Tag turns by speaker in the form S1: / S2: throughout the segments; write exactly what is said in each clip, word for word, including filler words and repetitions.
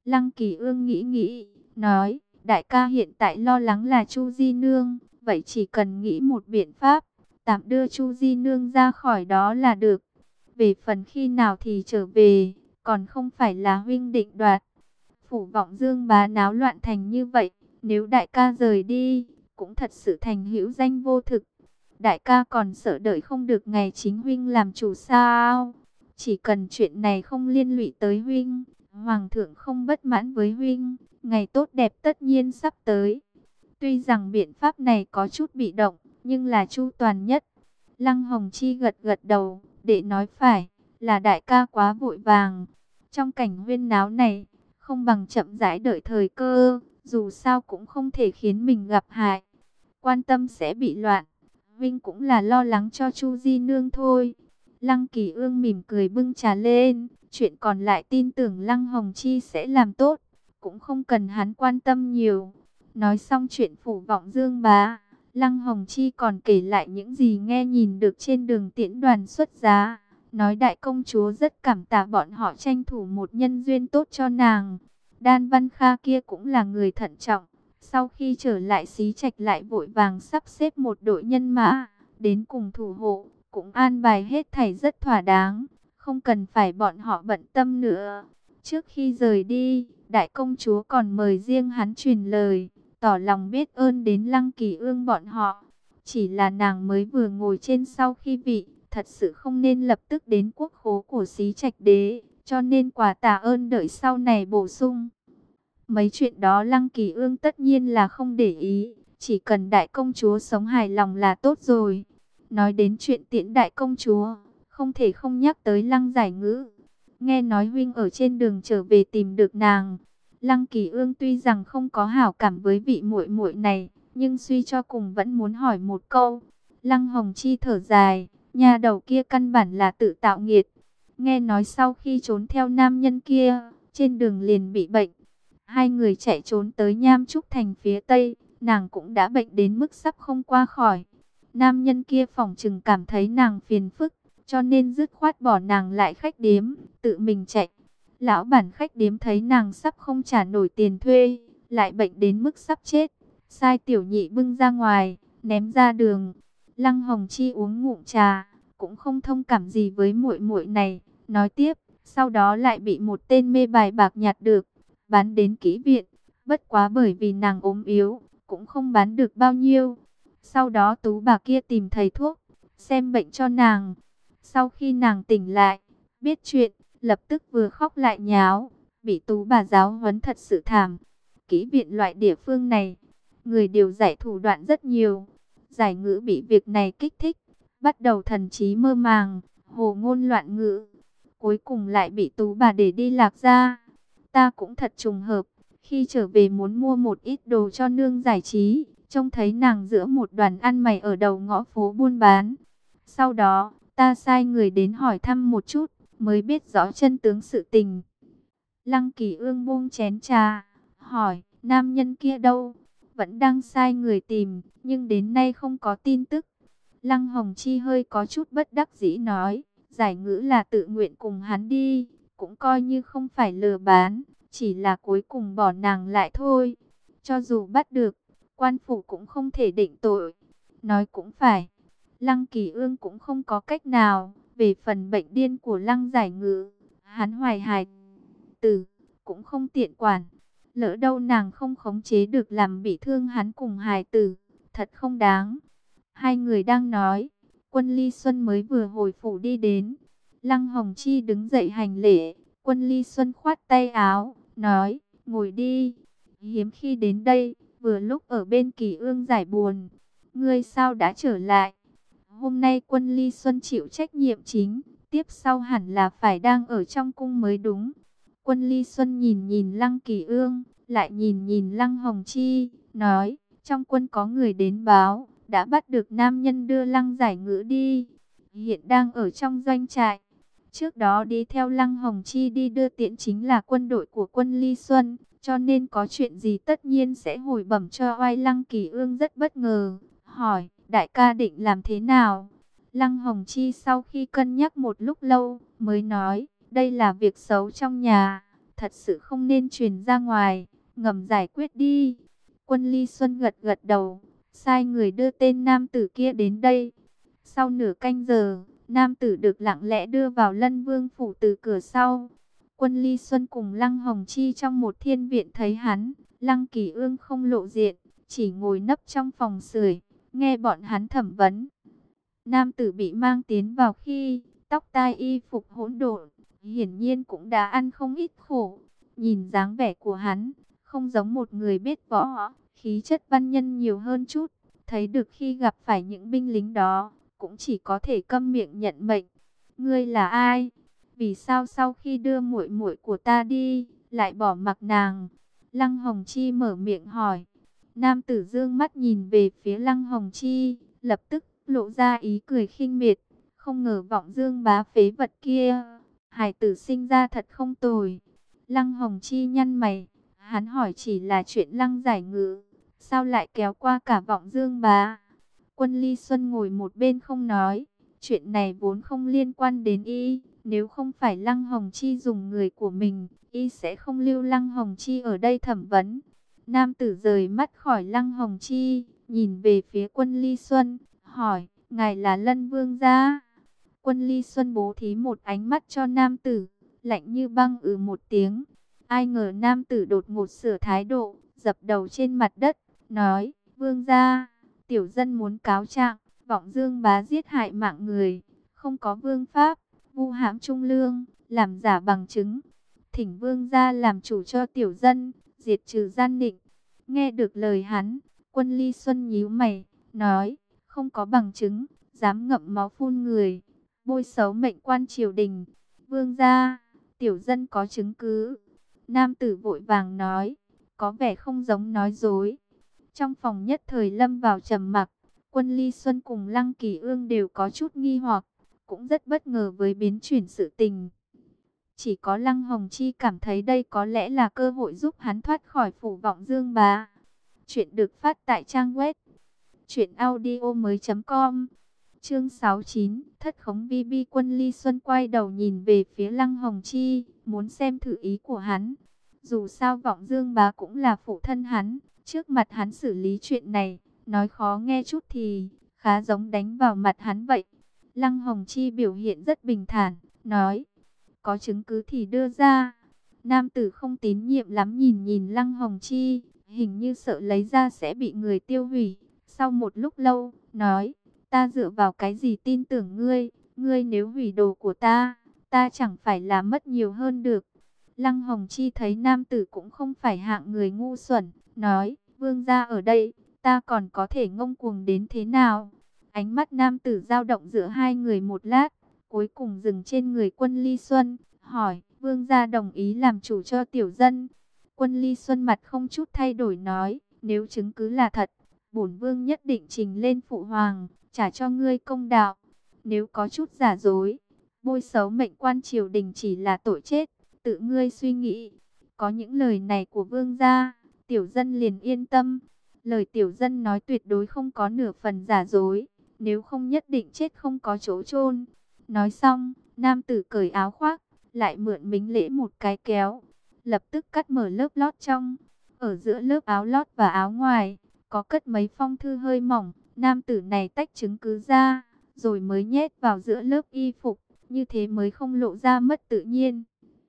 S1: Lăng Kỳ Ương nghĩ nghĩ, nói, đại ca hiện tại lo lắng là Chu Di Nương, vậy chỉ cần nghĩ một biện pháp, tạm đưa Chu Di Nương ra khỏi đó là được. Về phần khi nào thì trở về, còn không phải là huynh định đoạt. Phủ Vọng Dương bá náo loạn thành như vậy, nếu đại ca rời đi, cũng thật sự thành hữu danh vô thực. Đại ca còn sợ đợi không được ngày chính huynh làm chủ sao? Chỉ cần chuyện này không liên lụy tới huynh, hoàng thượng không bất mãn với huynh, ngày tốt đẹp tất nhiên sắp tới. Tuy rằng biện pháp này có chút bị động, nhưng là chu toàn nhất. Lăng Hồng Chi gật gật đầu, để nói phải, là đại ca quá vội vàng. Trong cảnh huyên náo này, không bằng chậm rãi đợi thời cơ, dù sao cũng không thể khiến mình gặp hại. Quan tâm sẽ bị loạn, Vinh cũng là lo lắng cho Chu Di Nương thôi. Lăng Kỳ Ương mỉm cười bưng trà lên, chuyện còn lại tin tưởng Lăng Hồng Chi sẽ làm tốt, cũng không cần hắn quan tâm nhiều. Nói xong chuyện Phủ Vọng Dương bá, Lăng Hồng Chi còn kể lại những gì nghe nhìn được trên đường tiễn đoàn xuất giá. Nói đại công chúa rất cảm tạ bọn họ tranh thủ một nhân duyên tốt cho nàng. Đan Văn Kha kia cũng là người thận trọng. Sau khi trở lại xí trạch lại vội vàng sắp xếp một đội nhân mã, đến cùng thủ hộ, cũng an bài hết thảy rất thỏa đáng. Không cần phải bọn họ bận tâm nữa. Trước khi rời đi, đại công chúa còn mời riêng hắn truyền lời, tỏ lòng biết ơn đến Lăng Kỳ Ương bọn họ. Chỉ là nàng mới vừa ngồi trên sau khi vị, thật sự không nên lập tức đến quốc khố của xí trạch đế, cho nên quà tạ ơn đợi sau này bổ sung. Mấy chuyện đó Lăng Kỳ Ương tất nhiên là không để ý, chỉ cần đại công chúa sống hài lòng là tốt rồi. Nói đến chuyện tiễn đại công chúa, không thể không nhắc tới Lăng Giải Ngữ. Nghe nói huynh ở trên đường trở về tìm được nàng. Lăng Kỳ Ương tuy rằng không có hảo cảm với vị muội muội này, nhưng suy cho cùng vẫn muốn hỏi một câu. Lăng Hồng Chi thở dài, nhà đầu kia căn bản là tự tạo nghiệt. Nghe nói sau khi trốn theo nam nhân kia, trên đường liền bị bệnh. Hai người chạy trốn tới Nham Trúc Thành phía Tây, nàng cũng đã bệnh đến mức sắp không qua khỏi. Nam nhân kia phỏng chừng cảm thấy nàng phiền phức, cho nên dứt khoát bỏ nàng lại khách điếm, tự mình chạy. Lão bản khách điếm thấy nàng sắp không trả nổi tiền thuê, lại bệnh đến mức sắp chết, sai tiểu nhị bưng ra ngoài, ném ra đường. Lăng Hồng Chi uống ngụm trà, cũng không thông cảm gì với muội muội này, nói tiếp, sau đó lại bị một tên mê bài bạc nhặt được, bán đến kỹ viện, bất quá bởi vì nàng ốm yếu, cũng không bán được bao nhiêu. Sau đó tú bà kia tìm thầy thuốc, xem bệnh cho nàng. Sau khi nàng tỉnh lại, biết chuyện, lập tức vừa khóc lại nháo, bị tú bà giáo huấn thật sự thảm. Kỹ viện loại địa phương này, người đều giải thủ đoạn rất nhiều. Giải Ngữ bị việc này kích thích, bắt đầu thần trí mơ màng, hồ ngôn loạn ngữ. Cuối cùng lại bị tú bà để đi lạc ra. Ta cũng thật trùng hợp, khi trở về muốn mua một ít đồ cho nương giải trí, trông thấy nàng giữa một đoàn ăn mày ở đầu ngõ phố buôn bán. Sau đó, ta sai người đến hỏi thăm một chút, mới biết rõ chân tướng sự tình. Lăng Kỳ Ương buông chén trà, hỏi, nam nhân kia đâu? Vẫn đang sai người tìm, nhưng đến nay không có tin tức. Lăng Hồng Chi hơi có chút bất đắc dĩ nói, Giải Ngữ là tự nguyện cùng hắn đi, cũng coi như không phải lừa bán, chỉ là cuối cùng bỏ nàng lại thôi. Cho dù bắt được, quan phủ cũng không thể định tội. Nói cũng phải, Lăng Kỳ Ương cũng không có cách nào. Về phần bệnh điên của Lăng Giải Ngữ, hắn hoài hài tử, cũng không tiện quản. Lỡ đâu nàng không khống chế được làm bị thương hắn cùng hài tử, thật không đáng. Hai người đang nói, Quân Ly Xuân mới vừa hồi phủ đi đến. Lăng Hồng Chi đứng dậy hành lễ, Quân Ly Xuân khoát tay áo, nói, ngồi đi. Hiếm khi đến đây, vừa lúc ở bên Kỳ Ương giải buồn. Ngươi sao đã trở lại? Hôm nay Quân Ly Xuân chịu trách nhiệm chính, tiếp sau hẳn là phải đang ở trong cung mới đúng. Quân Ly Xuân nhìn nhìn Lăng Kỳ Ương, lại nhìn nhìn Lăng Hồng Chi, nói, trong quân có người đến báo, đã bắt được nam nhân đưa Lăng Giải Ngữ đi, hiện đang ở trong doanh trại. Trước đó đi theo Lăng Hồng Chi đi đưa tiễn chính là quân đội của Quân Ly Xuân, cho nên có chuyện gì tất nhiên sẽ hồi bẩm cho oai. Lăng Kỳ Ương rất bất ngờ, hỏi, đại ca định làm thế nào? Lăng Hồng Chi sau khi cân nhắc một lúc lâu, mới nói, đây là việc xấu trong nhà, thật sự không nên truyền ra ngoài, ngầm giải quyết đi. Quân Ly Xuân gật gật đầu, sai người đưa tên nam tử kia đến đây. Sau nửa canh giờ, nam tử được lặng lẽ đưa vào Lân Vương phủ từ cửa sau. Quân Ly Xuân cùng Lăng Hồng Chi trong một thiên viện thấy hắn. Lăng Kỳ Ương không lộ diện, chỉ ngồi nấp trong phòng sưởi, nghe bọn hắn thẩm vấn. Nam tử bị mang tiến vào khi tóc tai y phục hỗn độn, hiển nhiên cũng đã ăn không ít khổ. Nhìn dáng vẻ của hắn, không giống một người biết võ, khí chất văn nhân nhiều hơn chút. Thấy được khi gặp phải những binh lính đó, cũng chỉ có thể câm miệng nhận mệnh. Ngươi là ai? Vì sao sau khi đưa muội muội của ta đi, lại bỏ mặc nàng? Lăng Hồng Chi mở miệng hỏi. Nam tử dương mắt nhìn về phía Lăng Hồng Chi, lập tức lộ ra ý cười khinh miệt. Không ngờ Vọng Dương bá phế vật kia, hải tử sinh ra thật không tồi. Lăng Hồng Chi nhăn mày, hắn hỏi chỉ là chuyện Lăng Giải Ngữ, sao lại kéo qua cả Vọng Dương bá? Quân Ly Xuân ngồi một bên không nói, chuyện này vốn không liên quan đến y, nếu không phải Lăng Hồng Chi dùng người của mình, y sẽ không lưu Lăng Hồng Chi ở đây thẩm vấn. Nam tử rời mắt khỏi Lăng Hồng Chi, nhìn về phía Quân Ly Xuân, hỏi, ngài là Lân Vương gia? Quân Ly Xuân bố thí một ánh mắt cho nam tử, lạnh như băng ừ một tiếng. Ai ngờ nam tử đột ngột sửa thái độ, dập đầu trên mặt đất, nói, Vương gia, tiểu dân muốn cáo trạng, Vọng Dương bá giết hại mạng người, không có vương pháp, vu hãm trung lương, làm giả bằng chứng. Thỉnh Vương gia làm chủ cho tiểu dân, diệt trừ gian định. Nghe được lời hắn, Quân Ly Xuân nhíu mày, nói, không có bằng chứng, dám ngậm máu phun người, bôi xấu mệnh quan triều đình. Vương gia, tiểu dân có chứng cứ. Nam tử vội vàng nói, có vẻ không giống nói dối. Trong phòng nhất thời lâm vào trầm mặc. Quân Ly Xuân cùng Lăng Kỳ Ương đều có chút nghi hoặc, cũng rất bất ngờ với biến chuyển sự tình. Chỉ có Lăng Hồng Chi cảm thấy đây có lẽ là cơ hội giúp hắn thoát khỏi phủ Vọng Dương bá. Chuyện được phát tại trang web truyện audio mới chấm com. Chương sáu mươi chín, thất khống vi bi. Quân Ly Xuân quay đầu nhìn về phía Lăng Hồng Chi, muốn xem thử ý của hắn. Dù sao Vọng Dương bá cũng là phụ thân hắn, trước mặt hắn xử lý chuyện này, nói khó nghe chút thì khá giống đánh vào mặt hắn vậy. Lăng Hồng Chi biểu hiện rất bình thản, nói, có chứng cứ thì đưa ra. Nam tử không tín nhiệm lắm nhìn nhìn Lăng Hồng Chi, hình như sợ lấy ra sẽ bị người tiêu hủy. Sau một lúc lâu, nói, ta dựa vào cái gì tin tưởng ngươi, ngươi nếu hủy đồ của ta, ta chẳng phải là mất nhiều hơn được. Lăng Hồng Chi thấy nam tử cũng không phải hạng người ngu xuẩn, nói, vương gia ở đây, ta còn có thể ngông cuồng đến thế nào? Ánh mắt nam tử dao động giữa hai người một lát, cuối cùng dừng trên người Quân Ly Xuân, hỏi, vương gia đồng ý làm chủ cho tiểu dân? Quân Ly Xuân mặt không chút thay đổi nói, nếu chứng cứ là thật, bổn vương nhất định trình lên phụ hoàng, trả cho ngươi công đạo. Nếu có chút giả dối, bôi xấu mệnh quan triều đình chỉ là tội chết, tự ngươi suy nghĩ. Có những lời này của vương gia, tiểu dân liền yên tâm. Lời tiểu dân nói tuyệt đối không có nửa phần giả dối, nếu không nhất định chết không có chỗ chôn. Nói xong, nam tử cởi áo khoác, lại mượn mính lễ một cái kéo, lập tức cắt mở lớp lót trong. Ở giữa lớp áo lót và áo ngoài, có cất mấy phong thư hơi mỏng. Nam tử này tách chứng cứ ra, rồi mới nhét vào giữa lớp y phục, như thế mới không lộ ra mất tự nhiên.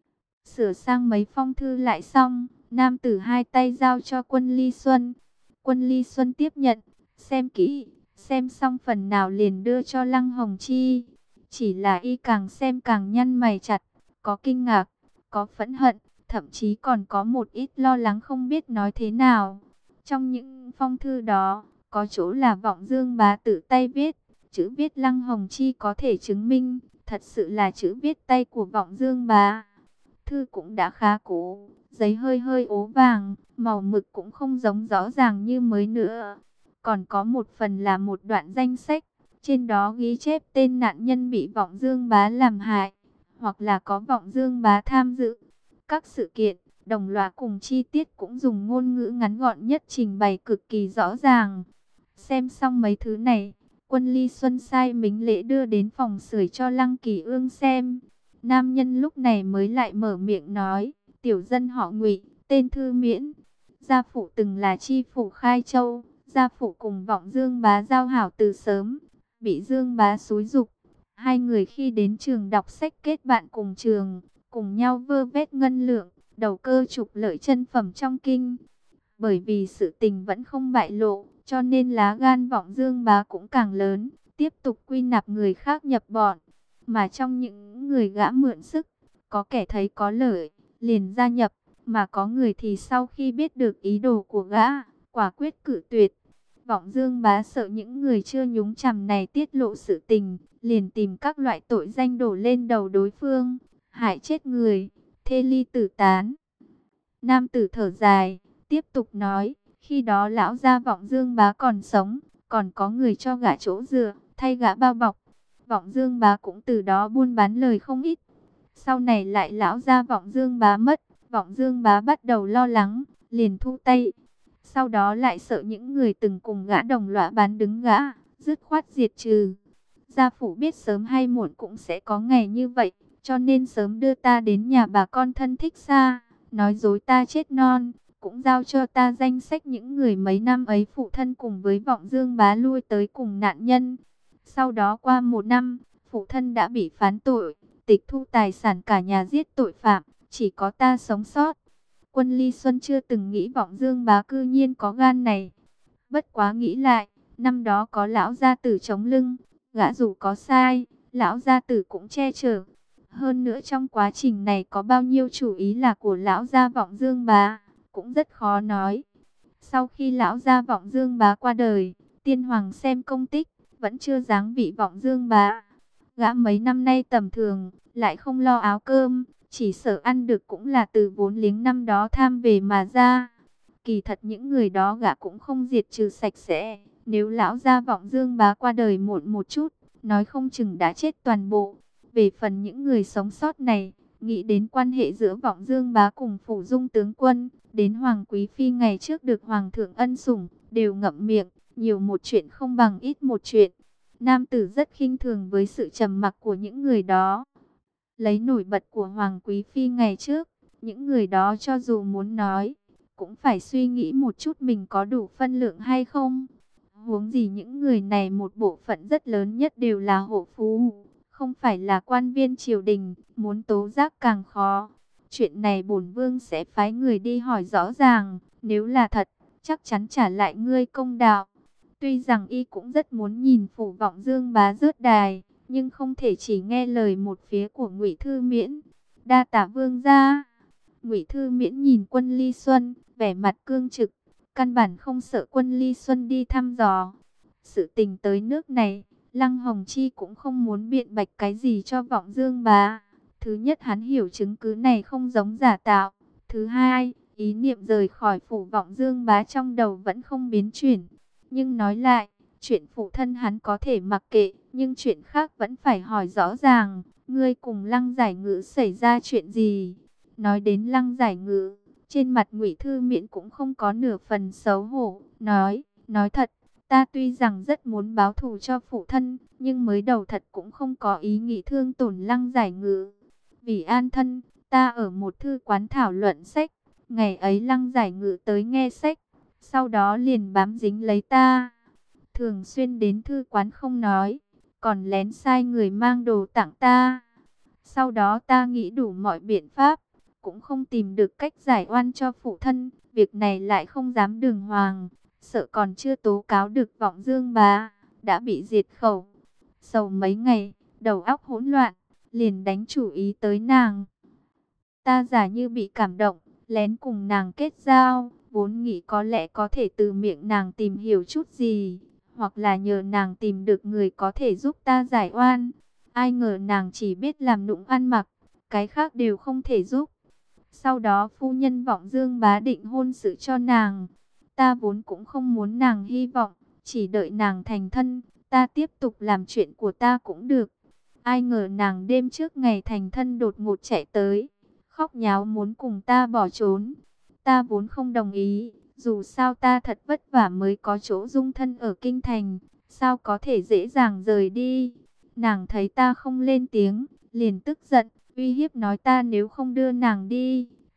S1: Sửa sang mấy phong thư lại xong, nam tử hai tay giao cho Quân Ly Xuân. Quân Ly Xuân tiếp nhận, xem kỹ, xem xong phần nào liền đưa cho Lăng Hồng Chi. Chỉ là y càng xem càng nhăn mày chặt, có kinh ngạc, có phẫn hận, thậm chí còn có một ít lo lắng không biết nói thế nào. Trong những phong thư đó, có chỗ là Vọng Dương bá tự tay viết, chữ viết Lăng Hồng Chi có thể chứng minh, thật sự là chữ viết tay của Vọng Dương bá. Thư cũng đã khá cũ, giấy hơi hơi ố vàng, màu mực cũng không giống rõ ràng như mới nữa. Còn có một phần là một đoạn danh sách, trên đó ghi chép tên nạn nhân bị Vọng Dương bá làm hại, hoặc là có Vọng Dương bá tham dự. Các sự kiện, đồng loạt cùng chi tiết cũng dùng ngôn ngữ ngắn gọn nhất trình bày cực kỳ rõ ràng. Xem xong mấy thứ này, Quân Ly Xuân sai mính lễ đưa đến phòng sưởi cho Lăng Kỳ Ương xem. Nam nhân lúc này mới lại mở miệng nói, tiểu dân họ Ngụy, tên Thư Miễn. Gia phụ từng là chi phủ Khai Châu. Gia phụ cùng Vọng Dương Bá giao hảo từ sớm, bị Dương Bá xúi giục. Hai người khi đến trường đọc sách kết bạn cùng trường, cùng nhau vơ vét ngân lượng, đầu cơ trục lợi chân phẩm trong kinh. Bởi vì sự tình vẫn không bại lộ, cho nên lá gan Vọng Dương Bá cũng càng lớn, tiếp tục quy nạp người khác nhập bọn. Mà trong những người gã mượn sức, có kẻ thấy có lợi, liền gia nhập, mà có người thì sau khi biết được ý đồ của gã, quả quyết cự tuyệt. Vọng Dương Bá sợ những người chưa nhúng chàm này tiết lộ sự tình, liền tìm các loại tội danh đổ lên đầu đối phương, hại chết người, thê ly tử tán. Nam tử thở dài, tiếp tục nói, khi đó lão gia Vọng Dương Bá còn sống, còn có người cho gã chỗ dựa, thay gã bao bọc. Vọng Dương Bá cũng từ đó buôn bán lời không ít. Sau này lại lão gia Vọng Dương Bá mất, Vọng Dương Bá bắt đầu lo lắng, liền thu tay. Sau đó lại sợ những người từng cùng gã đồng lõa bán đứng gã, dứt khoát diệt trừ. Gia phụ biết sớm hay muộn cũng sẽ có ngày như vậy, cho nên sớm đưa ta đến nhà bà con thân thích xa, nói dối ta chết non, cũng giao cho ta danh sách những người mấy năm ấy phụ thân cùng với Vọng Dương Bá lui tới cùng nạn nhân. Sau đó qua một năm, phụ thân đã bị phán tội, tịch thu tài sản cả nhà giết tội phạm, chỉ có ta sống sót. Quân Ly Xuân chưa từng nghĩ Vọng Dương Bá cư nhiên có gan này. Bất quá nghĩ lại, năm đó có lão gia tử chống lưng, gã dù có sai, lão gia tử cũng che chở. Hơn nữa trong quá trình này có bao nhiêu chủ ý là của lão gia Vọng Dương Bá, cũng rất khó nói. Sau khi lão gia Vọng Dương Bá qua đời, tiên hoàng xem công tích, vẫn chưa dáng vị Vọng Dương Bá. Gã mấy năm nay tầm thường, lại không lo áo cơm, chỉ sợ ăn được cũng là từ vốn liếng năm đó tham về mà ra. Kỳ thật những người đó gã cũng không diệt trừ sạch sẽ. Nếu lão gia Vọng Dương Bá qua đời muộn một chút, nói không chừng đã chết toàn bộ. Về phần những người sống sót này, nghĩ đến quan hệ giữa Vọng Dương Bá cùng Phủ Dung tướng quân, đến Hoàng Quý Phi ngày trước được Hoàng thượng ân sủng, đều ngậm miệng, nhiều một chuyện không bằng ít một chuyện. Nam tử rất khinh thường với sự trầm mặc của những người đó. Lấy nổi bật của Hoàng Quý Phi ngày trước, những người đó cho dù muốn nói, cũng phải suy nghĩ một chút mình có đủ phân lượng hay không. Huống gì những người này một bộ phận rất lớn nhất đều là hộ phú, không phải là quan viên triều đình, muốn tố giác càng khó. Chuyện này bổn vương sẽ phái người đi hỏi rõ ràng, nếu là thật, chắc chắn trả lại ngươi công đạo. Tuy rằng y cũng rất muốn nhìn Phủ Vọng Dương Bá rớt đài, nhưng không thể chỉ nghe lời một phía của Ngụy Thư Miễn. Đa tạ vương gia. Ngụy Thư Miễn nhìn Quân Ly Xuân, vẻ mặt cương trực, căn bản không sợ Quân Ly Xuân đi thăm dò. Sự tình tới nước này, Lăng Hồng Chi cũng không muốn biện bạch cái gì cho Vọng Dương Bá. Thứ nhất, hắn hiểu chứng cứ này không giống giả tạo. Thứ hai, ý niệm rời khỏi Phủ Vọng Dương Bá trong đầu vẫn không biến chuyển. Nhưng nói lại, chuyện phụ thân hắn có thể mặc kệ, nhưng chuyện khác vẫn phải hỏi rõ ràng. Ngươi cùng Lăng Giải Ngữ xảy ra chuyện gì? Nói đến Lăng Giải Ngữ, trên mặt Ngụy Thư Miễn cũng không có nửa phần xấu hổ. Nói, nói thật, ta tuy rằng rất muốn báo thù cho phụ thân, nhưng mới đầu thật cũng không có ý nghĩ thương tổn Lăng Giải Ngữ. Vì an thân, ta ở một thư quán thảo luận sách. Ngày ấy Lăng Giải Ngữ tới nghe sách, sau đó liền bám dính lấy ta. Thường xuyên đến thư quán không nói, còn lén sai người mang đồ tặng ta. Sau đó ta nghĩ đủ mọi biện pháp, cũng không tìm được cách giải oan cho phụ thân. Việc này lại không dám đường hoàng, sợ còn chưa tố cáo được Vọng Dương Bá, đã bị diệt khẩu. Sầu mấy ngày, đầu óc hỗn loạn, liền đánh chủ ý tới nàng. Ta giả như bị cảm động, lén cùng nàng kết giao, vốn nghĩ có lẽ có thể từ miệng nàng tìm hiểu chút gì, hoặc là nhờ nàng tìm được người có thể giúp ta giải oan. Ai ngờ nàng chỉ biết làm nũng ăn mặc, cái khác đều không thể giúp. Sau đó phu nhân Vọng Dương Bá định hôn sự cho nàng. Ta vốn cũng không muốn nàng hy vọng, chỉ đợi nàng thành thân, ta tiếp tục làm chuyện của ta cũng được. Ai ngờ nàng đêm trước ngày thành thân đột ngột chạy tới, khóc nháo muốn cùng ta bỏ trốn. Ta vốn không đồng ý, dù sao ta thật vất vả mới có chỗ dung thân ở kinh thành, sao có thể dễ dàng rời đi. Nàng thấy ta không lên tiếng, liền tức giận, uy hiếp nói ta nếu không đưa nàng đi,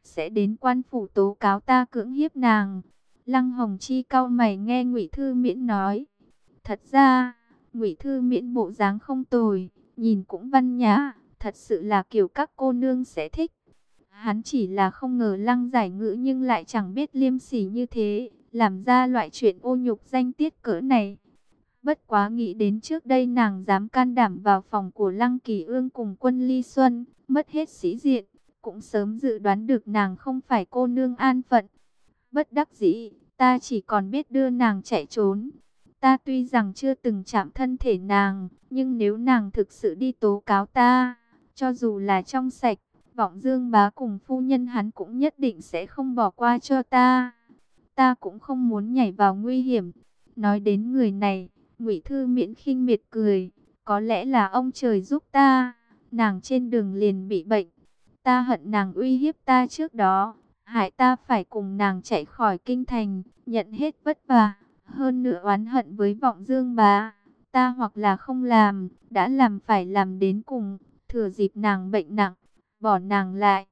S1: sẽ đến quan phủ tố cáo ta cưỡng hiếp nàng. Lăng Hồng Chi cau mày nghe Ngụy Thư Miễn nói. Thật ra, Ngụy Thư Miễn bộ dáng không tồi, nhìn cũng văn nhã, thật sự là kiểu các cô nương sẽ thích. Hắn chỉ là không ngờ Lăng Giải Ngữ nhưng lại chẳng biết liêm sỉ như thế, làm ra loại chuyện ô nhục danh tiết cỡ này. Bất quá nghĩ đến trước đây nàng dám can đảm vào phòng của Lăng Kỳ Ương cùng Quân Ly Xuân, mất hết sĩ diện, cũng sớm dự đoán được nàng không phải cô nương an phận. Bất đắc dĩ, ta chỉ còn biết đưa nàng chạy trốn. Ta tuy rằng chưa từng chạm thân thể nàng, nhưng nếu nàng thực sự đi tố cáo ta, cho dù là trong sạch, Vọng Dương bá cùng phu nhân hắn cũng nhất định sẽ không bỏ qua cho ta. Ta cũng không muốn nhảy vào nguy hiểm. Nói đến người này, Ngụy Thư Miễn khinh miệt cười, có lẽ là ông trời giúp ta, nàng trên đường liền bị bệnh. Ta hận nàng uy hiếp ta trước đó, hại ta phải cùng nàng chạy khỏi kinh thành, nhận hết vất vả, hơn nữa oán hận với Vọng Dương bá. Ta hoặc là không làm, đã làm phải làm đến cùng, thừa dịp nàng bệnh nặng, bỏ nàng lại.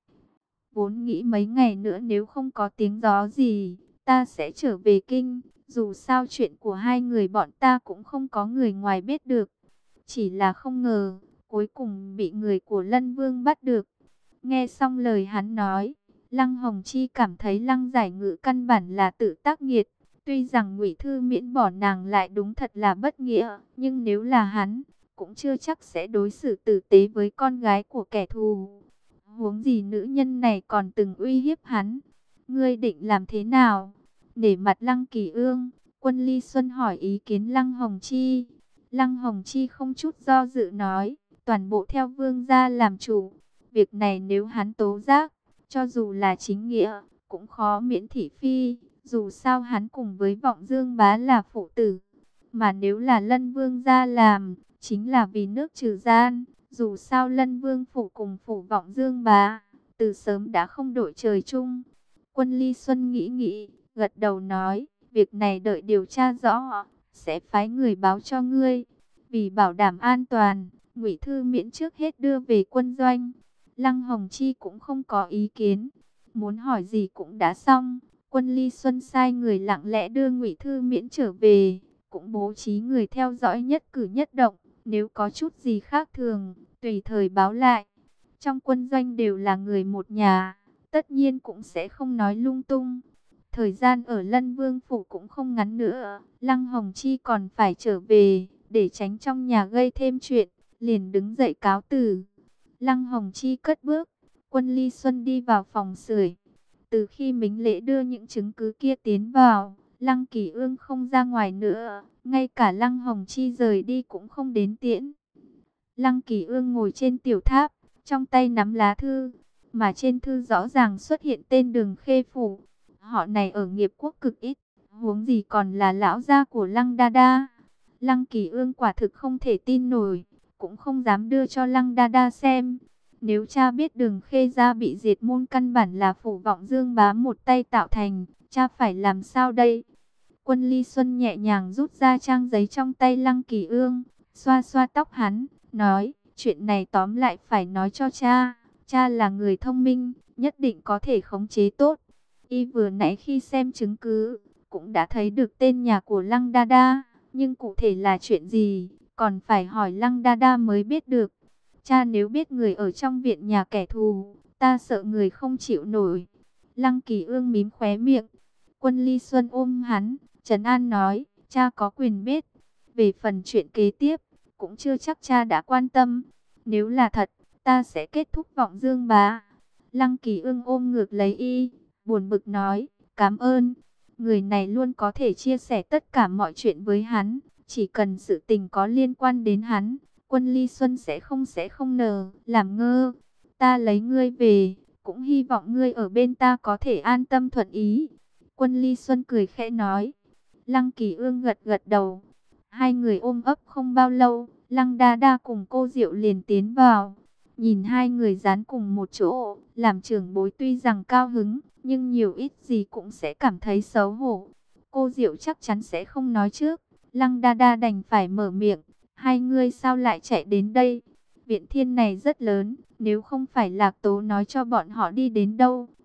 S1: Vốn nghĩ mấy ngày nữa nếu không có tiếng gió gì, ta sẽ trở về kinh. Dù sao chuyện của hai người bọn ta cũng không có người ngoài biết được. Chỉ là không ngờ, cuối cùng bị người của Lân Vương bắt được. Nghe xong lời hắn nói, Lăng Hồng Chi cảm thấy Lăng Giải Ngữ căn bản là tự tác nghiệt. Tuy rằng Ngụy Thư Miễn bỏ nàng lại đúng thật là bất nghĩa, nhưng nếu là hắn, cũng chưa chắc sẽ đối xử tử tế với con gái của kẻ thù. Huống gì nữ nhân này còn từng uy hiếp hắn. Ngươi định làm thế nào? Nể mặt Lăng Kỳ Ương, Quân Ly Xuân hỏi ý kiến Lăng Hồng Chi. Lăng Hồng Chi không chút do dự nói, toàn bộ theo vương gia làm chủ. Việc này nếu hắn tố giác, cho dù là chính nghĩa, cũng khó miễn thị phi. Dù sao hắn cùng với Vọng Dương bá là phụ tử. Mà nếu là Lân Vương gia làm, chính là vì nước trừ gian. Dù sao Lân Vương phủ cùng phủ Vọng Dương bá, từ sớm đã không đổi trời chung. Quân Ly Xuân nghĩ nghĩ, gật đầu nói, việc này đợi điều tra rõ, sẽ phái người báo cho ngươi. Vì bảo đảm an toàn, Ngụy Thư Miễn trước hết đưa về quân doanh. Lăng Hồng Chi cũng không có ý kiến, muốn hỏi gì cũng đã xong. Quân Ly Xuân sai người lặng lẽ đưa Ngụy Thư Miễn trở về, cũng bố trí người theo dõi nhất cử nhất động. Nếu có chút gì khác thường, tùy thời báo lại. Trong quân doanh đều là người một nhà, tất nhiên cũng sẽ không nói lung tung. Thời gian ở Lân Vương phủ cũng không ngắn nữa, Lăng Hồng Chi còn phải trở về, để tránh trong nhà gây thêm chuyện, liền đứng dậy cáo từ. Lăng Hồng Chi cất bước, Quân Ly Xuân đi vào phòng sưởi. Từ khi Mính Lễ đưa những chứng cứ kia tiến vào, Lăng Kỳ Ương không ra ngoài nữa, ngay cả Lăng Hồng Chi rời đi cũng không đến tiễn. Lăng Kỳ Ương ngồi trên tiểu tháp, trong tay nắm lá thư, mà trên thư rõ ràng xuất hiện tên Đường Khê Phủ. Họ này ở nghiệp quốc cực ít, huống gì còn là lão gia của Lăng Đa Đa. Lăng Kỳ Ương quả thực không thể tin nổi, cũng không dám đưa cho Lăng Đa Đa xem. Nếu cha biết Đường Khê gia bị diệt môn căn bản là phủ Vọng Dương bá một tay tạo thành, cha phải làm sao đây? Quân Ly Xuân nhẹ nhàng rút ra trang giấy trong tay Lăng Kỳ Ương, xoa xoa tóc hắn, nói, chuyện này tóm lại phải nói cho cha. Cha là người thông minh, nhất định có thể khống chế tốt. Y vừa nãy khi xem chứng cứ, cũng đã thấy được tên nhà của Lăng Đa Đa, nhưng cụ thể là chuyện gì, còn phải hỏi Lăng Đa Đa mới biết được. Cha nếu biết người ở trong viện nhà kẻ thù, ta sợ người không chịu nổi. Lăng Kỳ Ương mím khóe miệng. Quân Ly Xuân ôm hắn, trấn an nói, cha có quyền biết. Về phần chuyện kế tiếp, cũng chưa chắc cha đã quan tâm. Nếu là thật, ta sẽ kết thúc Vọng Dương bá. Lăng Kỳ Ương ôm ngược lấy y, buồn bực nói, cảm ơn. Người này luôn có thể chia sẻ tất cả mọi chuyện với hắn, chỉ cần sự tình có liên quan đến hắn, Quân Ly Xuân sẽ không sẽ không nờ, làm ngơ. Ta lấy ngươi về, cũng hy vọng ngươi ở bên ta có thể an tâm thuận ý. Quân Ly Xuân cười khẽ nói. Lăng Kỳ Ương gật gật đầu. Hai người ôm ấp không bao lâu, Lăng Đa Đa cùng cô Diệu liền tiến vào. Nhìn hai người dán cùng một chỗ, làm trưởng bối tuy rằng cao hứng, nhưng nhiều ít gì cũng sẽ cảm thấy xấu hổ. Cô Diệu chắc chắn sẽ không nói trước. Lăng Đa Đa đành phải mở miệng. Hai ngươi sao lại chạy đến đây? Viện Thiên này rất lớn, nếu không phải Lạc Tố nói cho bọn họ đi đến đâu,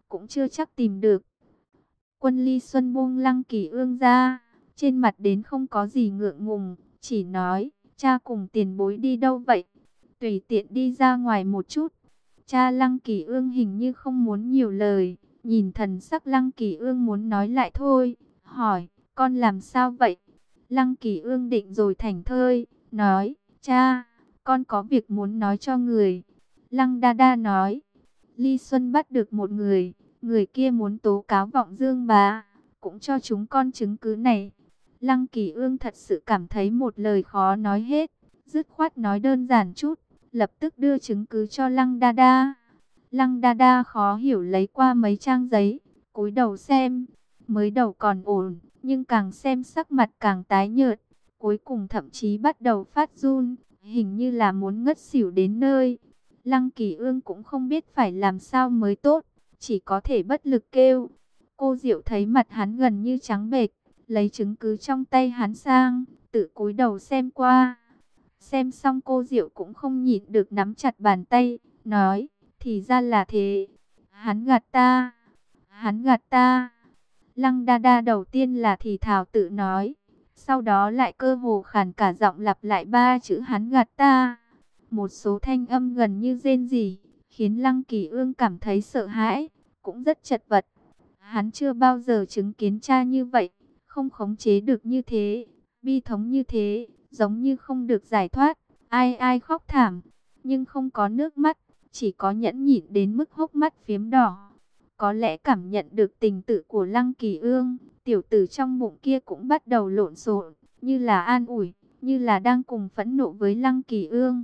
S1: cũng chưa chắc tìm được. Quân Ly Xuân buông Lăng Kỳ Ương ra, trên mặt đến không có gì ngượng ngùng, chỉ nói, cha cùng tiền bối đi đâu vậy? Tùy tiện đi ra ngoài một chút. Cha Lăng Kỳ Ương hình như không muốn nhiều lời, nhìn thần sắc Lăng Kỳ Ương muốn nói lại thôi, hỏi, con làm sao vậy? Lăng Kỳ Ương định rồi thảnh thơi, nói, cha, con có việc muốn nói cho người. Lăng Đa Đa nói, Ly Xuân bắt được một người, người kia muốn tố cáo Vọng Dương bá, cũng cho chúng con chứng cứ này. Lăng Kỳ Ương thật sự cảm thấy một lời khó nói hết, dứt khoát nói đơn giản chút, lập tức đưa chứng cứ cho Lăng Đa Đa. Lăng Đa Đa khó hiểu lấy qua mấy trang giấy, cúi đầu xem, mới đầu còn ổn, nhưng càng xem sắc mặt càng tái nhợt, cuối cùng thậm chí bắt đầu phát run, hình như là muốn ngất xỉu đến nơi. Lăng Kỳ Ương cũng không biết phải làm sao mới tốt, chỉ có thể bất lực kêu. Cô Diệu thấy mặt hắn gần như trắng bệch, lấy chứng cứ trong tay hắn sang, tự cúi đầu xem qua. Xem xong cô Diệu cũng không nhịn được nắm chặt bàn tay, nói, thì ra là thế. Hắn gạt ta, hắn gạt ta. Lăng Đa Đa đầu tiên là thì thào tự nói, sau đó lại cơ hồ khàn cả giọng lặp lại ba chữ hắn gạt ta. Một số thanh âm gần như rên rỉ, khiến Lăng Kỳ Ương cảm thấy sợ hãi, cũng rất chật vật. Hắn chưa bao giờ chứng kiến cha như vậy, không khống chế được như thế, bi thống như thế, giống như không được giải thoát, ai ai khóc thảm, nhưng không có nước mắt, chỉ có nhẫn nhịn đến mức hốc mắt phiếm đỏ. Có lẽ cảm nhận được tình tự của Lăng Kỳ Ương, tiểu tử trong bụng kia cũng bắt đầu lộn xộn, như là an ủi, như là đang cùng phẫn nộ với Lăng Kỳ Ương.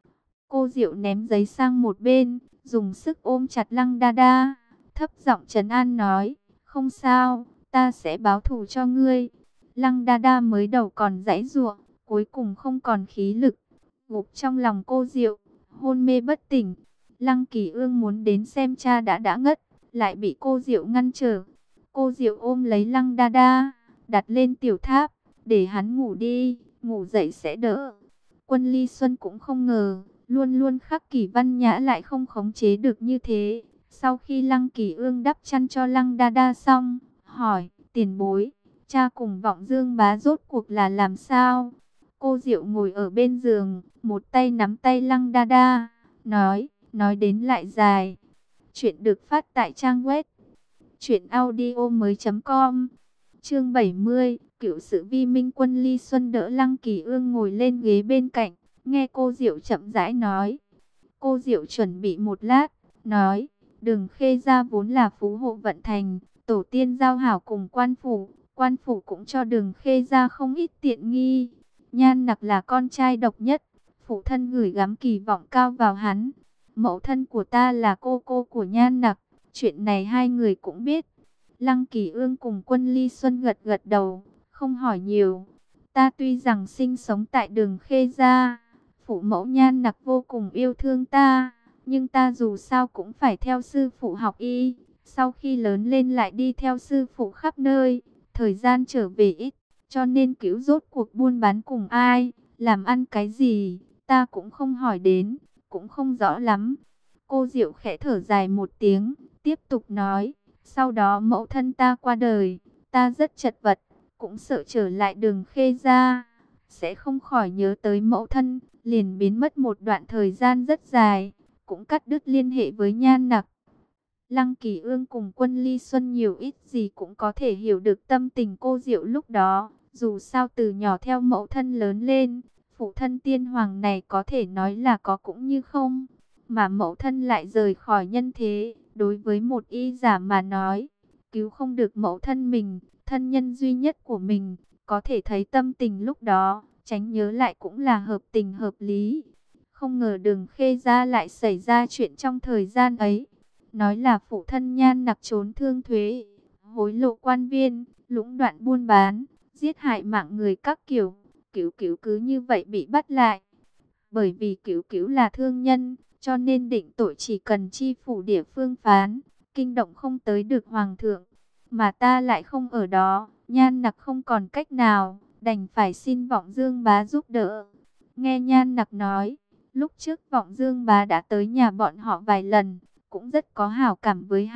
S1: Cô Diệu ném giấy sang một bên, dùng sức ôm chặt Lăng Đa Đa, thấp giọng trấn an nói, không sao, ta sẽ báo thù cho ngươi. Lăng Đa Đa mới đầu còn giãy giụa, cuối cùng không còn khí lực, gục trong lòng cô Diệu, hôn mê bất tỉnh. Lăng Kỳ Ương muốn đến xem cha đã đã ngất, lại bị cô Diệu ngăn trở. Cô Diệu ôm lấy Lăng Đa Đa, đặt lên tiểu tháp, để hắn ngủ đi, ngủ dậy sẽ đỡ. Quân Ly Xuân cũng không ngờ, luôn luôn khắc kỷ văn nhã lại không khống chế được như thế. Sau khi Lăng Kỳ Ương đắp chăn cho Lăng Đa Đa xong, hỏi, tiền bối, cha cùng Vọng Dương bá rốt cuộc là làm sao? Cô Diệu ngồi ở bên giường, một tay nắm tay Lăng Đa Đa, nói, nói đến lại dài. Chuyện được phát tại trang web truyện audio mới chấm com. Chương bảy mươi, cựu sự vi minh. Quân Ly Xuân đỡ Lăng Kỳ Ương ngồi lên ghế bên cạnh, nghe cô Diệu chậm rãi nói. Cô Diệu chuẩn bị một lát, nói, Đường Khê gia vốn là phú hộ vận thành, tổ tiên giao hảo cùng quan phủ, quan phủ cũng cho Đường Khê gia không ít tiện nghi. Nhan Nặc là con trai độc nhất, phụ thân gửi gắm kỳ vọng cao vào hắn. Mẫu thân của ta là cô cô của Nhan Nặc, chuyện này hai người cũng biết. Lăng Kỳ Ương cùng Quân Ly Xuân gật gật đầu, không hỏi nhiều. Ta tuy rằng sinh sống tại Đường Khê gia, phụ mẫu Nhan Nặc vô cùng yêu thương ta, nhưng ta dù sao cũng phải theo sư phụ học y. Sau khi lớn lên lại đi theo sư phụ khắp nơi, thời gian trở về ít, cho nên cứu rốt cuộc buôn bán cùng ai, làm ăn cái gì, ta cũng không hỏi đến, cũng không rõ lắm. Cô Diệu khẽ thở dài một tiếng, tiếp tục nói, sau đó mẫu thân ta qua đời, ta rất chật vật, cũng sợ trở lại Đường Khê gia, sẽ không khỏi nhớ tới mẫu thân, liền biến mất một đoạn thời gian rất dài, cũng cắt đứt liên hệ với Nhan Nặc. Lăng Kỳ Ương cùng Quân Ly Xuân nhiều ít gì cũng có thể hiểu được tâm tình cô Diệu lúc đó, dù sao từ nhỏ theo mẫu thân lớn lên, phụ thân tiên hoàng này có thể nói là có cũng như không, mà mẫu thân lại rời khỏi nhân thế, đối với một y giả mà nói, cứu không được mẫu thân mình, thân nhân duy nhất của mình, có thể thấy tâm tình lúc đó, tránh nhớ lại cũng là hợp tình hợp lý. Không ngờ Đường Khê gia lại xảy ra chuyện trong thời gian ấy, nói là phụ thân Nhan Nặc trốn thương thuế, hối lộ quan viên, lũng đoạn buôn bán, giết hại mạng người các kiểu. Cửu Cửu cứ như vậy bị bắt lại. Bởi vì Cửu Cửu là thương nhân, cho nên định tội chỉ cần chi phủ địa phương phán, kinh động không tới được hoàng thượng. Mà ta lại không ở đó, Nhan Nặc không còn cách nào, đành phải xin Vọng Dương bá giúp đỡ. Nghe Nhan Nặc nói, lúc trước Vọng Dương bá đã tới nhà bọn họ vài lần, cũng rất có hảo cảm với hắn,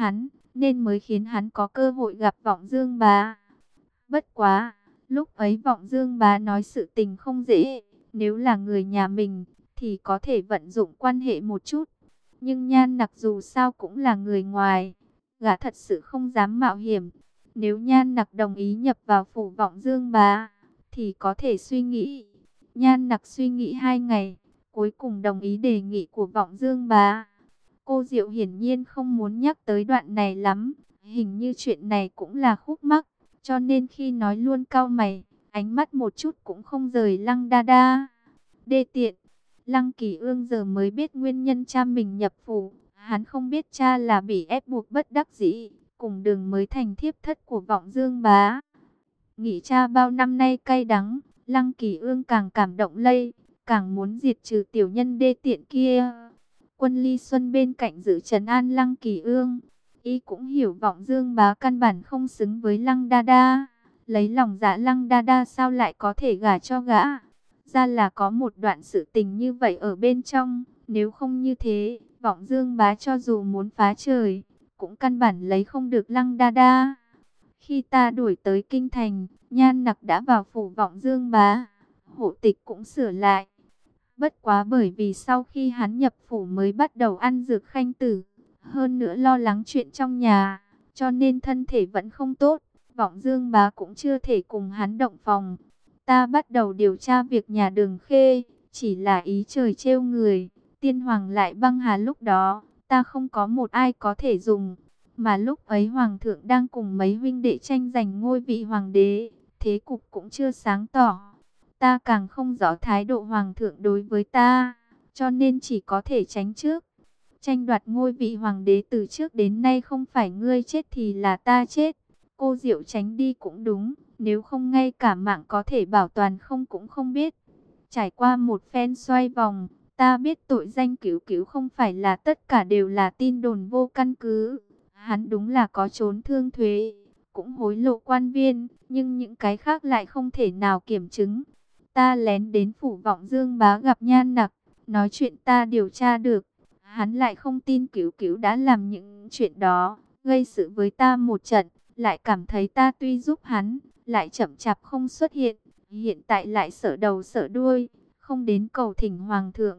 S1: nên mới khiến hắn có cơ hội gặp Vọng Dương Bá. Bất quá, lúc ấy Vọng Dương Bá nói sự tình không dễ, nếu là người nhà mình thì có thể vận dụng quan hệ một chút. Nhưng Nhan Nặc dù sao cũng là người ngoài, gã thật sự không dám mạo hiểm. Nếu Nhan Nặc đồng ý nhập vào phủ Vọng Dương Bá thì có thể suy nghĩ. Nhan Nặc suy nghĩ hai ngày, cuối cùng đồng ý đề nghị của Vọng Dương Bá. Cô Diệu hiển nhiên không muốn nhắc tới đoạn này lắm, hình như chuyện này cũng là khúc mắc, cho nên khi nói luôn cau mày, ánh mắt một chút cũng không rời Lăng Đa Đa. Đê tiện, Lăng Kỳ Ương giờ mới biết nguyên nhân cha mình nhập phủ, hắn không biết cha là bị ép buộc bất đắc dĩ, cùng đường mới thành thiếp thất của Vọng Dương Bá. Nghĩ cha bao năm nay cay đắng, Lăng Kỳ Ương càng cảm động lây, càng muốn diệt trừ tiểu nhân đê tiện kia. Quân Ly Xuân bên cạnh giữ trấn an Lăng Kỳ Ương, y cũng hiểu Vọng Dương Bá căn bản không xứng với Lăng Đa Đa, lấy lòng dạ Lăng Đa Đa sao lại có thể gả cho gã. Ra là có một đoạn sự tình như vậy ở bên trong, nếu không như thế, Vọng Dương Bá cho dù muốn phá trời, cũng căn bản lấy không được Lăng Đa Đa. Khi ta đuổi tới kinh thành, Nhan Nặc đã vào phủ Vọng Dương Bá, hộ tịch cũng sửa lại. Bất quá bởi vì sau khi hắn nhập phủ mới bắt đầu ăn dược khanh tử, hơn nữa lo lắng chuyện trong nhà, cho nên thân thể vẫn không tốt. Vọng Dương Bá cũng chưa thể cùng hắn động phòng. Ta bắt đầu điều tra việc nhà Đường Khê, chỉ là ý trời trêu người. Tiên hoàng lại băng hà lúc đó, ta không có một ai có thể dùng. Mà lúc ấy hoàng thượng đang cùng mấy huynh đệ tranh giành ngôi vị hoàng đế, thế cục cũng chưa sáng tỏ. Ta càng không rõ thái độ hoàng thượng đối với ta, cho nên chỉ có thể tránh trước. Tranh đoạt ngôi vị hoàng đế từ trước đến nay không phải ngươi chết thì là ta chết. Cô Diệu tránh đi cũng đúng, nếu không ngay cả mạng có thể bảo toàn không cũng không biết. Trải qua một phen xoay vòng, ta biết tội danh Cửu Cửu không phải là tất cả đều là tin đồn vô căn cứ. Hắn đúng là có trốn thương thuế, cũng hối lộ quan viên, nhưng những cái khác lại không thể nào kiểm chứng. Ta lén đến phủ Vọng Dương Bá gặp Nhan Nặc, nói chuyện ta điều tra được. Hắn lại không tin Cửu Cửu đã làm những chuyện đó, gây sự với ta một trận, lại cảm thấy ta tuy giúp hắn, lại chậm chạp không xuất hiện, hiện tại lại sợ đầu sợ đuôi, không đến cầu thỉnh hoàng thượng.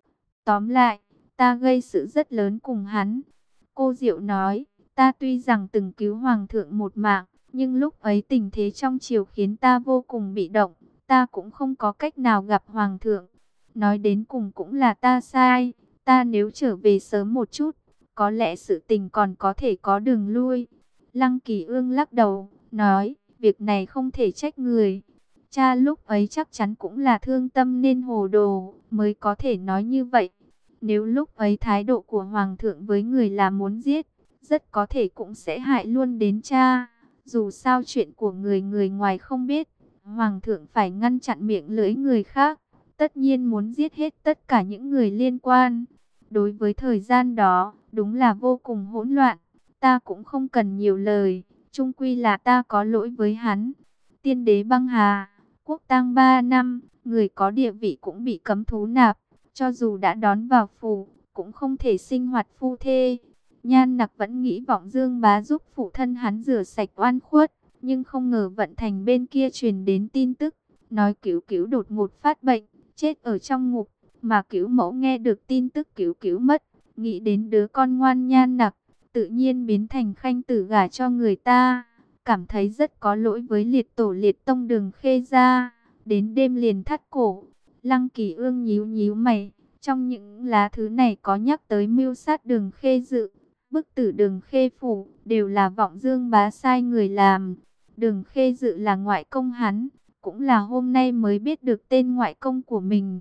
S1: Tóm lại, ta gây sự rất lớn cùng hắn. Cô Diệu nói, ta tuy rằng từng cứu hoàng thượng một mạng, nhưng lúc ấy tình thế trong triều khiến ta vô cùng bị động, ta cũng không có cách nào gặp hoàng thượng. Nói đến cùng cũng là ta sai, ta nếu trở về sớm một chút, có lẽ sự tình còn có thể có đường lui. Lăng Kỳ Ương lắc đầu, nói, việc này không thể trách người. Cha lúc ấy chắc chắn cũng là thương tâm nên hồ đồ, mới có thể nói như vậy. Nếu lúc ấy thái độ của hoàng thượng với người là muốn giết, rất có thể cũng sẽ hại luôn đến cha. Dù sao chuyện của người người ngoài không biết, hoàng thượng phải ngăn chặn miệng lưỡi người khác, tất nhiên muốn giết hết tất cả những người liên quan. Đối với thời gian đó, đúng là vô cùng hỗn loạn, ta cũng không cần nhiều lời, chung quy là ta có lỗi với hắn. Tiên đế băng hà, quốc tang ba năm, người có địa vị cũng bị cấm thú nạp, cho dù đã đón vào phủ, cũng không thể sinh hoạt phu thê. Nhan Nặc vẫn nghĩ Vọng Dương Bá giúp phụ thân hắn rửa sạch oan khuất, nhưng không ngờ vận thành bên kia truyền đến tin tức, nói Cửu Cửu đột ngột phát bệnh, chết ở trong ngục, mà Cửu mẫu nghe được tin tức Cửu Cửu mất, nghĩ đến đứa con ngoan Nhan Nặc, tự nhiên biến thành khanh tử gả cho người ta, cảm thấy rất có lỗi với liệt tổ liệt tông Đường Khê gia, đến đêm liền thắt cổ. Lăng Kỳ Ương nhíu nhíu mày, trong những lá thư này có nhắc tới mưu sát Đường Khê Dự, bức tử Đường Khê phủ, đều là Vọng Dương Bá sai người làm. Đường Khê Dự là ngoại công hắn, cũng là hôm nay mới biết được tên ngoại công của mình.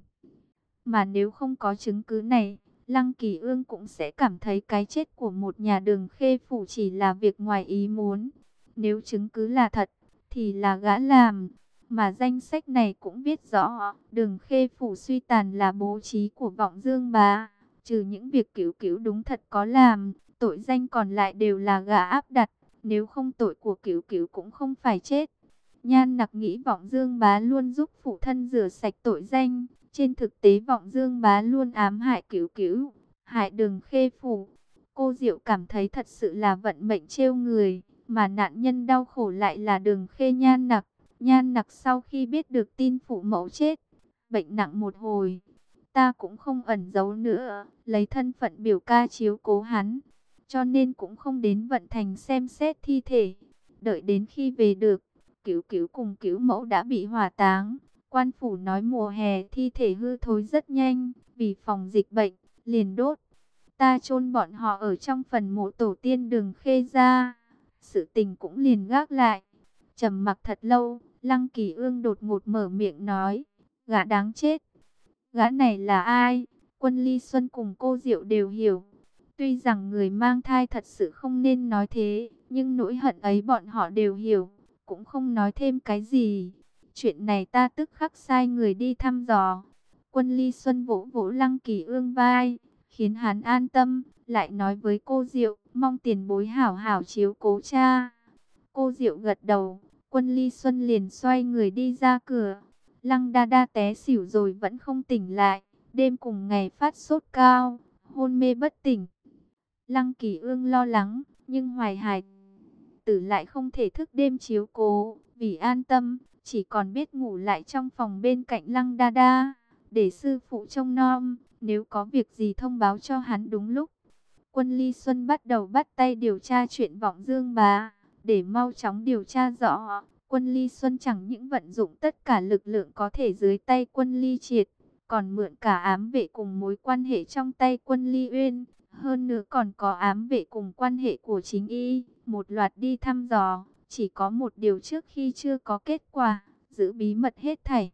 S1: Mà nếu không có chứng cứ này, Lăng Kỳ Ương cũng sẽ cảm thấy cái chết của một nhà Đường Khê phủ chỉ là việc ngoài ý muốn. Nếu chứng cứ là thật, thì là gã làm. Mà danh sách này cũng viết rõ, Đường Khê phủ suy tàn là bố trí của Vọng Dương Bá. Trừ những việc Cửu Cửu đúng thật có làm, tội danh còn lại đều là gã áp đặt. Nếu không tội của Cửu Cửu cũng không phải chết. Nhan Nặc nghĩ Vọng Dương Bá luôn giúp phụ thân rửa sạch tội danh. Trên thực tế Vọng Dương Bá luôn ám hại Cửu Cửu, hại Đường Khê phủ. Cô Diệu cảm thấy thật sự là vận mệnh trêu người, mà nạn nhân đau khổ lại là Đường Khê Nhan Nặc. Nhan Nặc sau khi biết được tin phụ mẫu chết, bệnh nặng một hồi, ta cũng không ẩn giấu nữa, lấy thân phận biểu ca chiếu cố hắn, cho nên cũng không đến Vận Thành xem xét thi thể. Đợi đến khi về được, Cứu Cứu cùng Cứu Mẫu đã bị hỏa táng. Quan phủ nói mùa hè thi thể hư thối rất nhanh, vì phòng dịch bệnh, liền đốt. Ta chôn bọn họ ở trong phần mộ tổ tiên Đường Khê gia. Sự tình cũng liền gác lại. Trầm mặc thật lâu, Lăng Kỳ Ương đột ngột mở miệng nói, gã đáng chết. Gã này là ai? Quân Ly Xuân cùng cô Diệu đều hiểu. Tuy rằng người mang thai thật sự không nên nói thế, nhưng nỗi hận ấy bọn họ đều hiểu, cũng không nói thêm cái gì. Chuyện này ta tức khắc sai người đi thăm dò. Quân Ly Xuân vỗ vỗ Lăng Kỳ Ương vai, khiến hắn an tâm, lại nói với cô Diệu, mong tiền bối hảo hảo chiếu cố cha. Cô Diệu gật đầu, Quân Ly Xuân liền xoay người đi ra cửa. Lăng Đa Đa té xỉu rồi vẫn không tỉnh lại, đêm cùng ngày phát sốt cao, hôn mê bất tỉnh. Lăng Kỳ Ương lo lắng, nhưng Hoài Hải Tử lại không thể thức đêm chiếu cố, vì an tâm, chỉ còn biết ngủ lại trong phòng bên cạnh Lăng Đa Đa, để sư phụ trông nom, nếu có việc gì thông báo cho hắn đúng lúc. Quân Ly Xuân bắt đầu bắt tay điều tra chuyện Vọng Dương Bá, để mau chóng điều tra rõ. Quân Ly Xuân chẳng những vận dụng tất cả lực lượng có thể dưới tay Quân Ly Triệt, còn mượn cả ám vệ cùng mối quan hệ trong tay Quân Ly Uyên, hơn nữa còn có ám vệ cùng quan hệ của chính y, một loạt đi thăm dò. Chỉ có một điều, trước khi chưa có kết quả, giữ bí mật hết thảy.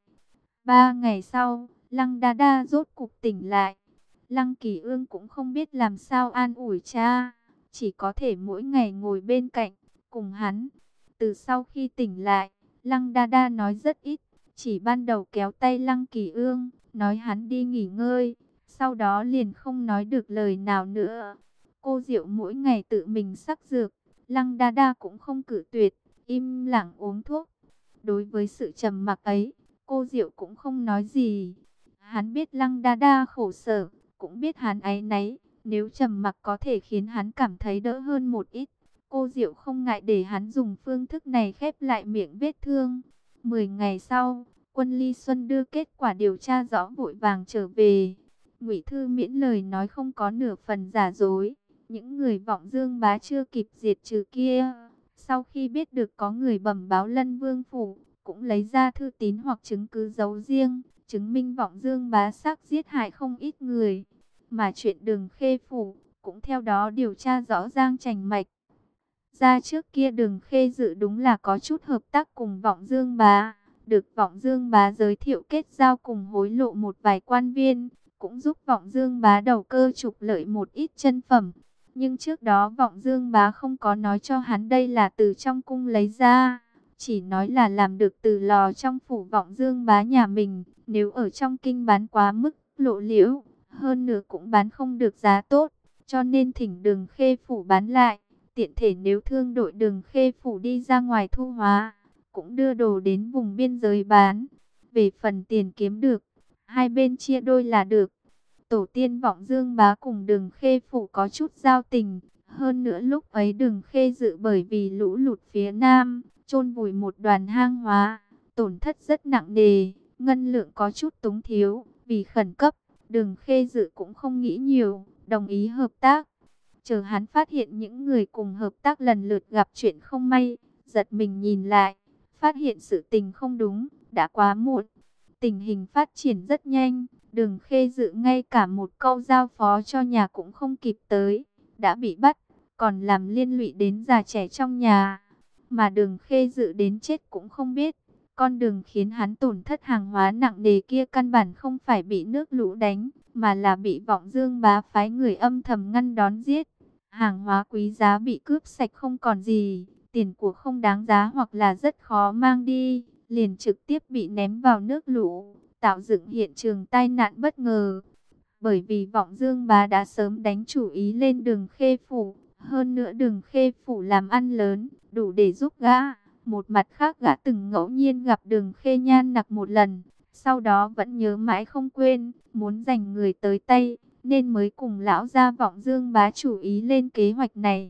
S1: Ba ngày sau, Lăng Đa Đa rốt cục tỉnh lại. Lăng Kỳ Ương cũng không biết làm sao an ủi cha, chỉ có thể mỗi ngày ngồi bên cạnh, cùng hắn. Từ sau khi tỉnh lại, Lăng Đa Đa nói rất ít, chỉ ban đầu kéo tay Lăng Kỳ Ương, nói hắn đi nghỉ ngơi, sau đó liền không nói được lời nào nữa. Cô Diệu mỗi ngày tự mình sắc dược, Lăng Đa Đa cũng không cự tuyệt, im lặng uống thuốc. Đối với sự trầm mặc ấy, cô Diệu cũng không nói gì. Hắn biết Lăng Đa Đa khổ sở, cũng biết hắn áy náy, nếu trầm mặc có thể khiến hắn cảm thấy đỡ hơn một ít. Cô Diệu không ngại để hắn dùng phương thức này khép lại miệng vết thương. Mười ngày sau, Quân Ly Xuân đưa kết quả điều tra rõ vội vàng trở về. Ngụy Thư Miễn lời nói không có nửa phần giả dối. Những người Vọng Dương Bá chưa kịp diệt trừ kia, sau khi biết được có người bẩm báo Lân Vương phủ, cũng lấy ra thư tín hoặc chứng cứ giấu riêng, chứng minh Vọng Dương Bá xác giết hại không ít người. Mà chuyện Đường Khê phủ cũng theo đó điều tra rõ ràng rành mạch. Ra trước kia Đường Khê Dự đúng là có chút hợp tác cùng Vọng Dương Bá, được Vọng Dương Bá giới thiệu kết giao cùng hối lộ một vài quan viên, cũng giúp Vọng Dương Bá đầu cơ trục lợi một ít chân phẩm. Nhưng trước đó Vọng Dương Bá không có nói cho hắn đây là từ trong cung lấy ra, chỉ nói là làm được từ lò trong phủ Vọng Dương Bá nhà mình, nếu ở trong kinh bán quá mức lộ liễu, hơn nữa cũng bán không được giá tốt, cho nên thỉnh Đường Khê phủ bán lại. Tiện thể nếu thương đội Đường Khê phủ đi ra ngoài thu hóa, cũng đưa đồ đến vùng biên giới bán. Về phần tiền kiếm được, hai bên chia đôi là được. Tổ tiên Vọng Dương Bá cùng Đường Khê phủ có chút giao tình. Hơn nữa lúc ấy Đường Khê Dự bởi vì lũ lụt phía Nam, chôn vùi một đoàn hang hóa, tổn thất rất nặng nề, ngân lượng có chút túng thiếu. Vì khẩn cấp, Đường Khê Dự cũng không nghĩ nhiều, đồng ý hợp tác. Chờ hắn phát hiện những người cùng hợp tác lần lượt gặp chuyện không may, giật mình nhìn lại, phát hiện sự tình không đúng, đã quá muộn. Tình hình phát triển rất nhanh, Đường Khê Dự ngay cả một câu giao phó cho nhà cũng không kịp tới, đã bị bắt, còn làm liên lụy đến già trẻ trong nhà. Mà Đường Khê Dự đến chết cũng không biết, con đường khiến hắn tổn thất hàng hóa nặng nề kia căn bản không phải bị nước lũ đánh, mà là bị Vọng Dương Bá phái người âm thầm ngăn đón giết. Hàng hóa quý giá bị cướp sạch không còn gì, tiền của không đáng giá hoặc là rất khó mang đi, liền trực tiếp bị ném vào nước lũ, tạo dựng hiện trường tai nạn bất ngờ. Bởi vì Vọng Dương Bá đã sớm đánh chủ ý lên Đường Khê phủ, hơn nữa Đường Khê phủ làm ăn lớn, đủ để giúp gã. Một mặt khác gã từng ngẫu nhiên gặp Đường Khê Nhan Nặc một lần, sau đó vẫn nhớ mãi không quên, muốn giành người tới tay, nên mới cùng lão gia Vọng Dương bá chủ ý lên kế hoạch này.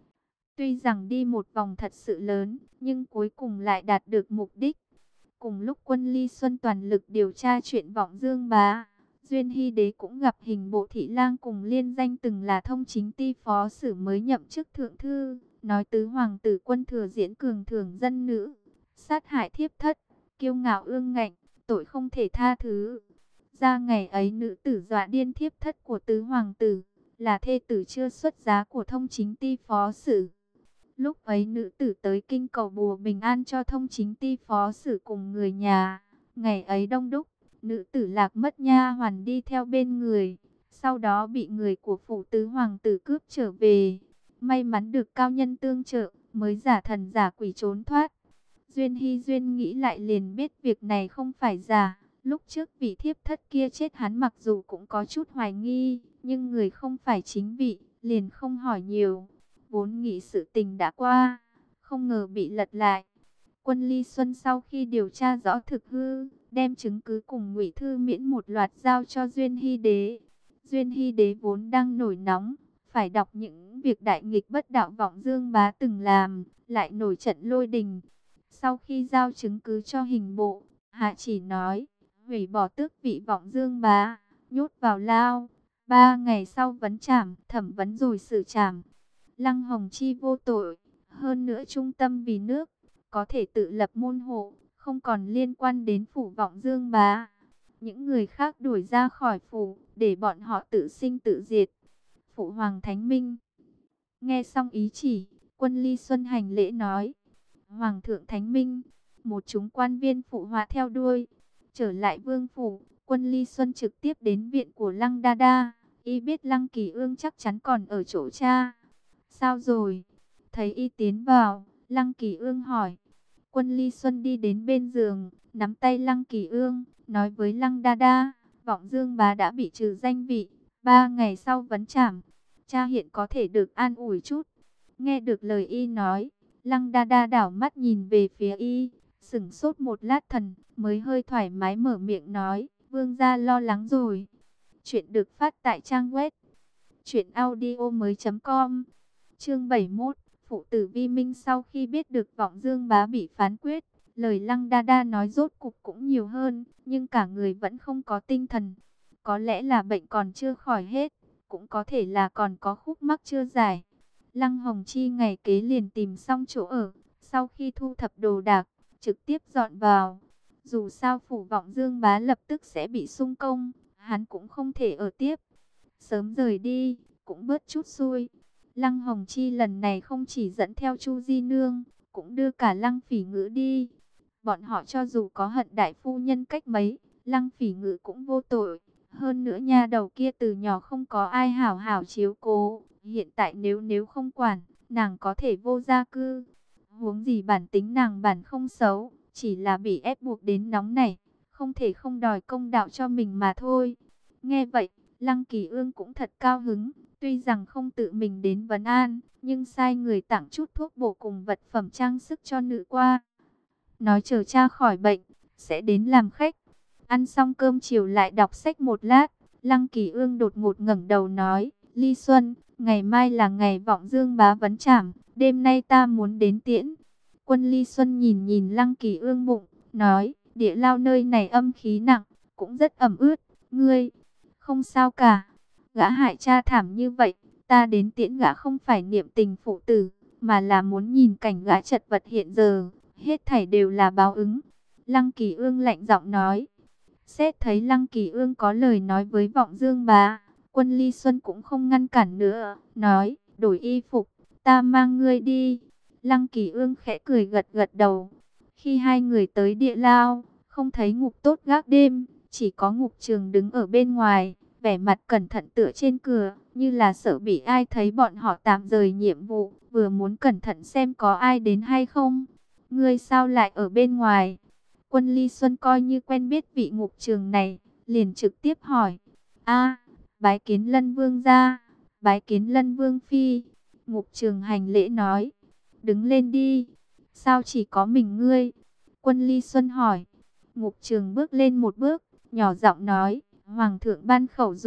S1: Tuy rằng đi một vòng thật sự lớn, nhưng cuối cùng lại đạt được mục đích. Cùng lúc Quân Ly Xuân toàn lực điều tra chuyện Vọng Dương bá, Duyên Hy Đế cũng gặp Hình Bộ Thị Lang cùng liên danh từng là thông chính ty phó sử mới nhậm chức thượng thư, nói tứ hoàng tử Quân Thừa diễn cường thường dân nữ, sát hại thiếp thất, kiêu ngạo ương ngạnh, tội không thể tha thứ. Ra ngày ấy nữ tử dọa điên thiếp thất của tứ hoàng tử, là thê tử chưa xuất giá của thông chính ty phó sử. Lúc ấy nữ tử tới kinh cầu bùa bình an cho thông chính ty phó sử cùng người nhà. Ngày ấy đông đúc, nữ tử lạc mất nha hoàn đi theo bên người. Sau đó bị người của phủ tứ hoàng tử cướp trở về. May mắn được cao nhân tương trợ, mới giả thần giả quỷ trốn thoát. Duyên Hy Duyên nghĩ lại liền biết việc này không phải giả. Lúc trước vị thiếp thất kia chết hắn mặc dù cũng có chút hoài nghi, nhưng người không phải chính vị, liền không hỏi nhiều. Vốn nghĩ sự tình đã qua, không ngờ bị lật lại. Quân Ly Xuân sau khi điều tra rõ thực hư, đem chứng cứ cùng Ngụy Thư Miễn một loạt giao cho Duyên Hy Đế. Duyên Hy Đế vốn đang nổi nóng, phải đọc những việc đại nghịch bất đạo Vọng Dương bá từng làm, lại nổi trận lôi đình. Sau khi giao chứng cứ cho hình bộ, hạ chỉ nói, hủy bỏ tước vị Vọng Dương bá, nhốt vào lao. Ba ngày sau vấn trảm, thẩm vấn rồi xử trảm. Lăng Hồng Chi vô tội, hơn nữa trung tâm vì nước, có thể tự lập môn hộ, không còn liên quan đến phủ Vọng Dương bá. Những người khác đuổi ra khỏi phủ, để bọn họ tự sinh tự diệt. Phụ Hoàng Thánh Minh nghe xong ý chỉ, Quân Ly Xuân hành lễ nói, Hoàng thượng Thánh Minh. Một chúng quan viên phụ họa theo đuôi. Trở lại vương phủ, Quân Ly Xuân trực tiếp đến viện của Lăng Đa Đa. Y biết Lăng Kỳ Ương chắc chắn còn ở chỗ cha. Sao rồi? Thấy y tiến vào, Lăng Kỳ Ương hỏi. Quân Ly Xuân đi đến bên giường, nắm tay Lăng Kỳ Ương, nói với Lăng Đa Đa, Vọng Dương bá đã bị trừ danh vị, ba ngày sau vấn trảm, cha hiện có thể được an ủi chút. Nghe được lời y nói, Lăng Đa Đa đảo mắt nhìn về phía y, sững sốt một lát thần, mới hơi thoải mái mở miệng nói, vương gia lo lắng rồi. Chuyện được phát tại trang web truyện audio mới chấm com. Chương bảy mươi mốt, phụ tử Vi Minh sau khi biết được Vọng Dương bá bị phán quyết, lời Lăng Đa Đa nói rốt cục cũng nhiều hơn, nhưng cả người vẫn không có tinh thần. Có lẽ là bệnh còn chưa khỏi hết, cũng có thể là còn có khúc mắc chưa giải. Lăng Hồng Chi ngày kế liền tìm xong chỗ ở, sau khi thu thập đồ đạc, trực tiếp dọn vào. Dù sao phủ Vọng Dương bá lập tức sẽ bị xung công, hắn cũng không thể ở tiếp. Sớm rời đi, cũng bớt chút xui. Lăng Hồng Chi lần này không chỉ dẫn theo Chu Di Nương, cũng đưa cả Lăng Phỉ Ngữ đi. Bọn họ cho dù có hận đại phu nhân cách mấy, Lăng Phỉ Ngữ cũng vô tội. Hơn nữa nha đầu kia từ nhỏ không có ai hảo hảo chiếu cố. Hiện tại nếu nếu không quản, nàng có thể vô gia cư. Huống gì bản tính nàng bản không xấu, chỉ là bị ép buộc đến nóng này, không thể không đòi công đạo cho mình mà thôi. Nghe vậy, Lăng Kỳ Ương cũng thật cao hứng. Tuy rằng không tự mình đến vấn an, nhưng sai người tặng chút thuốc bổ cùng vật phẩm trang sức cho nữ qua. Nói chờ cha khỏi bệnh, sẽ đến làm khách. Ăn xong cơm chiều lại đọc sách một lát. Lăng Kỳ Ương đột ngột ngẩng đầu nói, Ly Xuân, ngày mai là ngày Vọng Dương bá vấn trảm, đêm nay ta muốn đến tiễn. Quân Ly Xuân nhìn nhìn Lăng Kỳ Ương bụng, nói, địa lao nơi này âm khí nặng, cũng rất ẩm ướt, ngươi, không sao cả. Gã hại cha thảm như vậy, ta đến tiễn gã không phải niệm tình phụ tử, mà là muốn nhìn cảnh gã chật vật hiện giờ, hết thảy đều là báo ứng. Lăng Kỳ Ương lạnh giọng nói. Xét thấy Lăng Kỳ Ương có lời nói với Vọng Dương bá, Quân Ly Xuân cũng không ngăn cản nữa, nói, đổi y phục, ta mang ngươi đi. Lăng Kỳ Ương khẽ cười gật gật đầu. Khi hai người tới địa lao, không thấy Ngục Tốt gác đêm, chỉ có Ngục Trường đứng ở bên ngoài, vẻ mặt cẩn thận tựa trên cửa, như là sợ bị ai thấy bọn họ tạm rời nhiệm vụ, vừa muốn cẩn thận xem có ai đến hay không. Ngươi sao lại ở bên ngoài? Quân Ly Xuân coi như quen biết vị Ngục Trường này, liền trực tiếp hỏi. A, bái kiến Lân Vương gia, bái kiến Lân Vương phi. Ngục Trường hành lễ nói, đứng lên đi. Sao chỉ có mình ngươi? Quân Ly Xuân hỏi. Ngục Trường bước lên một bước, nhỏ giọng nói, Hoàng thượng ban khẩu dụ,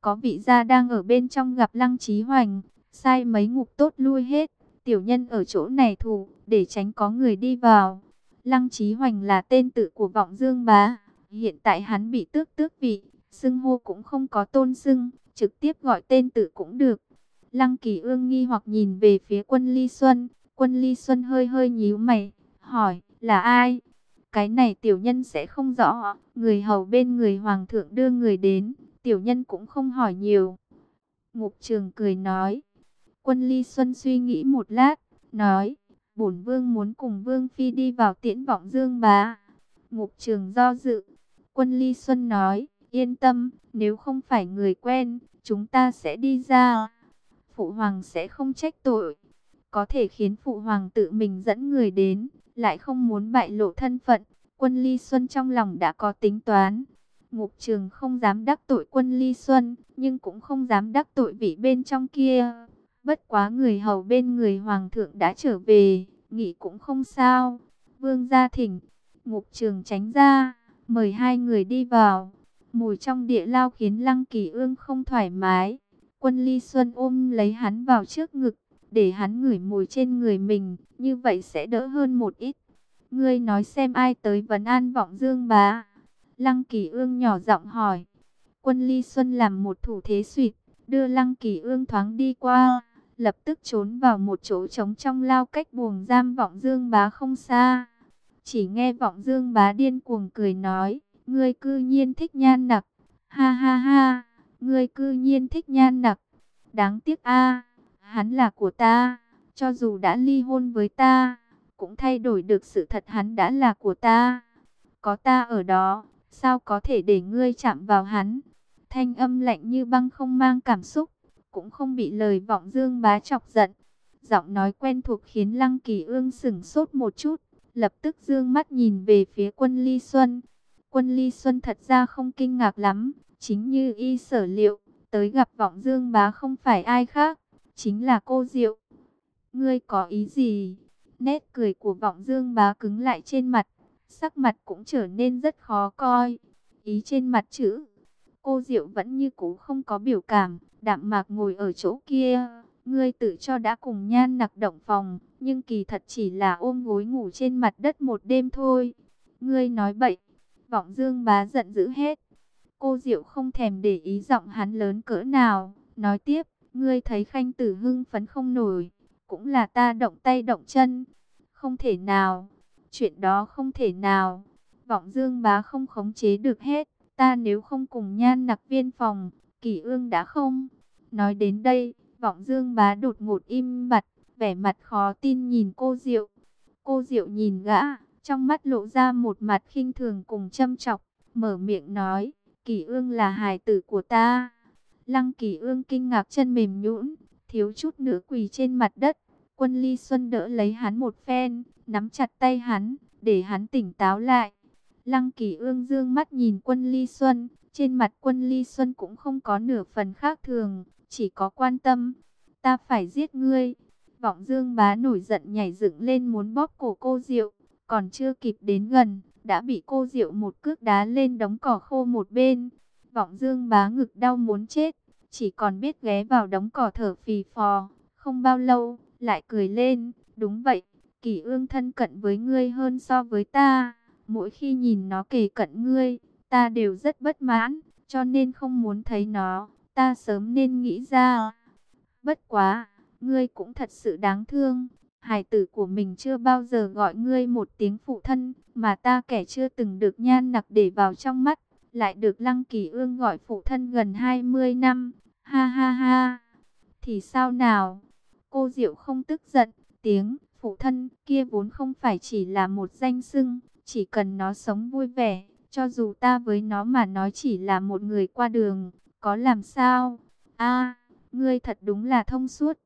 S1: có vị gia đang ở bên trong gặp Lăng Chí Hoành, sai mấy ngục tốt lui hết, tiểu nhân ở chỗ này thủ, để tránh có người đi vào. Lăng Chí Hoành là tên tự của Vọng Dương Bá, hiện tại hắn bị tước tước vị, xưng hô cũng không có tôn xưng, trực tiếp gọi tên tự cũng được. Lăng Kỳ Ương nghi hoặc nhìn về phía Quân Ly Xuân, Quân Ly Xuân hơi hơi nhíu mày, hỏi, là ai? Cái này tiểu nhân sẽ không rõ, người hầu bên người hoàng thượng đưa người đến, tiểu nhân cũng không hỏi nhiều. Ngục Trường cười nói. Quân Ly Xuân suy nghĩ một lát, nói, bổn vương muốn cùng vương phi đi vào tiễn Vọng Dương Bá. Ngục Trường do dự. Quân Ly Xuân nói, yên tâm, nếu không phải người quen, chúng ta sẽ đi ra. Phụ hoàng sẽ không trách tội. Có thể khiến phụ hoàng tự mình dẫn người đến, lại không muốn bại lộ thân phận. Quân Ly Xuân trong lòng đã có tính toán. Ngục Trường không dám đắc tội Quân Ly Xuân, nhưng cũng không dám đắc tội vị bên trong kia. Bất quá người hầu bên người hoàng thượng đã trở về, nghĩ cũng không sao. Vương gia thỉnh. Ngục Trường tránh ra, mời hai người đi vào. Mùi trong địa lao khiến Lăng Kỳ Ương không thoải mái. Quân Ly Xuân ôm lấy hắn vào trước ngực, để hắn ngửi mùi trên người mình, như vậy sẽ đỡ hơn một ít. Ngươi nói xem ai tới vấn an Vọng Dương Bá? Lăng Kỳ Ương nhỏ giọng hỏi. Quân Ly Xuân làm một thủ thế suýt, đưa Lăng Kỳ Ương thoáng đi qua, lập tức trốn vào một chỗ trống trong lao cách buồng giam Vọng Dương Bá không xa. Chỉ nghe Vọng Dương Bá điên cuồng cười nói, ngươi cư nhiên thích nhan nặc, ha ha ha, ngươi cư nhiên thích nhan nặc, đáng tiếc a, hắn là của ta, cho dù đã ly hôn với ta, cũng thay đổi được sự thật hắn đã là của ta. Có ta ở đó, sao có thể để ngươi chạm vào hắn? Thanh âm lạnh như băng không mang cảm xúc, cũng không bị lời Vọng Dương Bá chọc giận. Giọng nói quen thuộc khiến Lăng Kỳ Ương sửng sốt một chút, lập tức dương mắt nhìn về phía Quân Ly Xuân. Quân Ly Xuân thật ra không kinh ngạc lắm, chính như y sở liệu, tới gặp Vọng Dương Bá không phải ai khác, chính là cô Diệu. Ngươi có ý gì? Nét cười của Vọng Dương Bá cứng lại trên mặt, sắc mặt cũng trở nên rất khó coi. Ý trên mặt chữ, cô Diệu vẫn như cũ không có biểu cảm, đạm mạc ngồi ở chỗ kia. Ngươi tự cho đã cùng nhan nặc động phòng, nhưng kỳ thật chỉ là ôm gối ngủ trên mặt đất một đêm thôi. Ngươi nói bậy. Vọng Dương Bá giận dữ hết. Cô Diệu không thèm để ý giọng hắn lớn cỡ nào, nói tiếp, ngươi thấy Khanh Tử hưng phấn không nổi, cũng là ta động tay động chân. Không thể nào, chuyện đó không thể nào. Vọng Dương Bá không khống chế được hết, ta nếu không cùng nhan nặc viên phòng, Kỳ Ương đã không. Nói đến đây, Vọng Dương Bá đột ngột im bặt, vẻ mặt khó tin nhìn cô Diệu. Cô Diệu nhìn gã, trong mắt lộ ra một mặt khinh thường cùng châm chọc, mở miệng nói, Kỳ Ương là hài tử của ta. Lăng Kỳ Ương kinh ngạc chân mềm nhũn, thiếu chút nữa quỳ trên mặt đất. Quân Ly Xuân đỡ lấy hắn một phen, nắm chặt tay hắn, để hắn tỉnh táo lại. Lăng Kỳ Ương dương mắt nhìn Quân Ly Xuân, trên mặt Quân Ly Xuân cũng không có nửa phần khác thường, chỉ có quan tâm. Ta phải giết ngươi. Vọng Dương Bá nổi giận nhảy dựng lên muốn bóp cổ cô Diệu, còn chưa kịp đến gần, đã bị cô Diệu một cước đá lên đống cỏ khô một bên. Vọng Dương Bá ngực đau muốn chết, chỉ còn biết ghé vào đống cỏ thở phì phò. Không bao lâu, lại cười lên, đúng vậy, Kỳ Ương thân cận với ngươi hơn so với ta. Mỗi khi nhìn nó kề cận ngươi, ta đều rất bất mãn, cho nên không muốn thấy nó, ta sớm nên nghĩ ra. Bất quá, ngươi cũng thật sự đáng thương, hài tử của mình chưa bao giờ gọi ngươi một tiếng phụ thân, mà ta kẻ chưa từng được nhan nặc để vào trong mắt, lại được Lăng Kỳ Ương gọi phụ thân gần hai mươi năm, ha ha ha. Thì sao nào? Cô Diệu không tức giận, tiếng phụ thân kia vốn không phải chỉ là một danh xưng, chỉ cần nó sống vui vẻ, cho dù ta với nó mà nói chỉ là một người qua đường, có làm sao? A, ngươi thật đúng là thông suốt.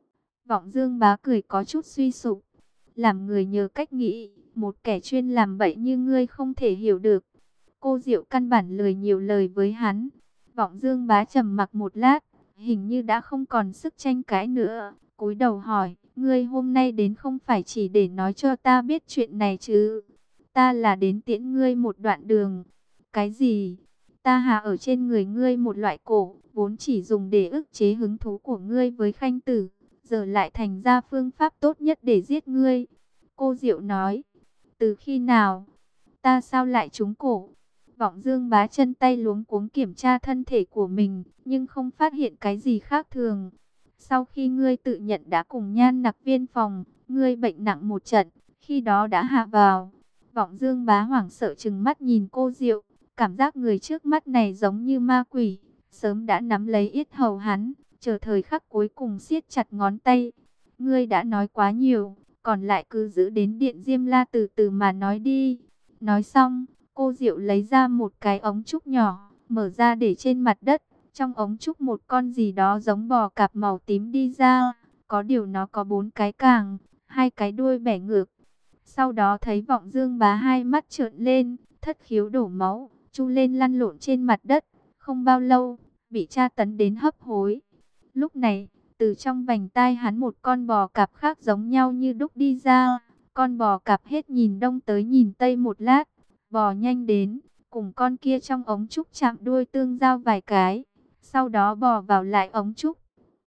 S1: Vọng Dương Bá cười có chút suy sụp, làm người nhờ cách nghĩ, một kẻ chuyên làm bậy như ngươi không thể hiểu được. Cô Diệu căn bản lười nhiều lời với hắn. Vọng Dương Bá trầm mặc một lát, hình như đã không còn sức tranh cãi nữa, cúi đầu hỏi, ngươi hôm nay đến không phải chỉ để nói cho ta biết chuyện này chứ? Ta là đến tiễn ngươi một đoạn đường. Cái gì? Ta hạ ở trên người ngươi một loại cổ, vốn chỉ dùng để ức chế hứng thú của ngươi với Khanh Tử, giờ lại thành ra phương pháp tốt nhất để giết ngươi. Cô Diệu nói, từ khi nào, ta sao lại trúng cổ? Vọng Dương Bá chân tay luống cuống kiểm tra thân thể của mình, nhưng không phát hiện cái gì khác thường. Sau khi ngươi tự nhận đã cùng Nhan Nặc Viên phòng, ngươi bệnh nặng một trận, khi đó đã hạ vào. Vọng Dương Bá hoảng sợ trừng mắt nhìn cô Diệu, cảm giác người trước mắt này giống như ma quỷ, sớm đã nắm lấy yết hầu hắn, chờ thời khắc cuối cùng siết chặt ngón tay. Ngươi đã nói quá nhiều, còn lại cứ giữ đến Điện Diêm La từ từ mà nói đi. Nói xong, cô Diệu lấy ra một cái ống trúc nhỏ, mở ra để trên mặt đất. Trong ống trúc một con gì đó giống bò cạp màu tím đi ra, có điều nó có bốn cái càng, hai cái đuôi bẻ ngược. Sau đó thấy Vọng Dương Bá hai mắt trợn lên, thất khiếu đổ máu, chu lên lăn lộn trên mặt đất. Không bao lâu, bị tra tấn đến hấp hối. Lúc này, từ trong vành tai hắn một con bò cạp khác giống nhau như đúc đi ra. Con bò cạp hết nhìn đông tới nhìn tây một lát, bò nhanh đến, cùng con kia trong ống trúc chạm đuôi tương giao vài cái. Sau đó bò vào lại ống trúc.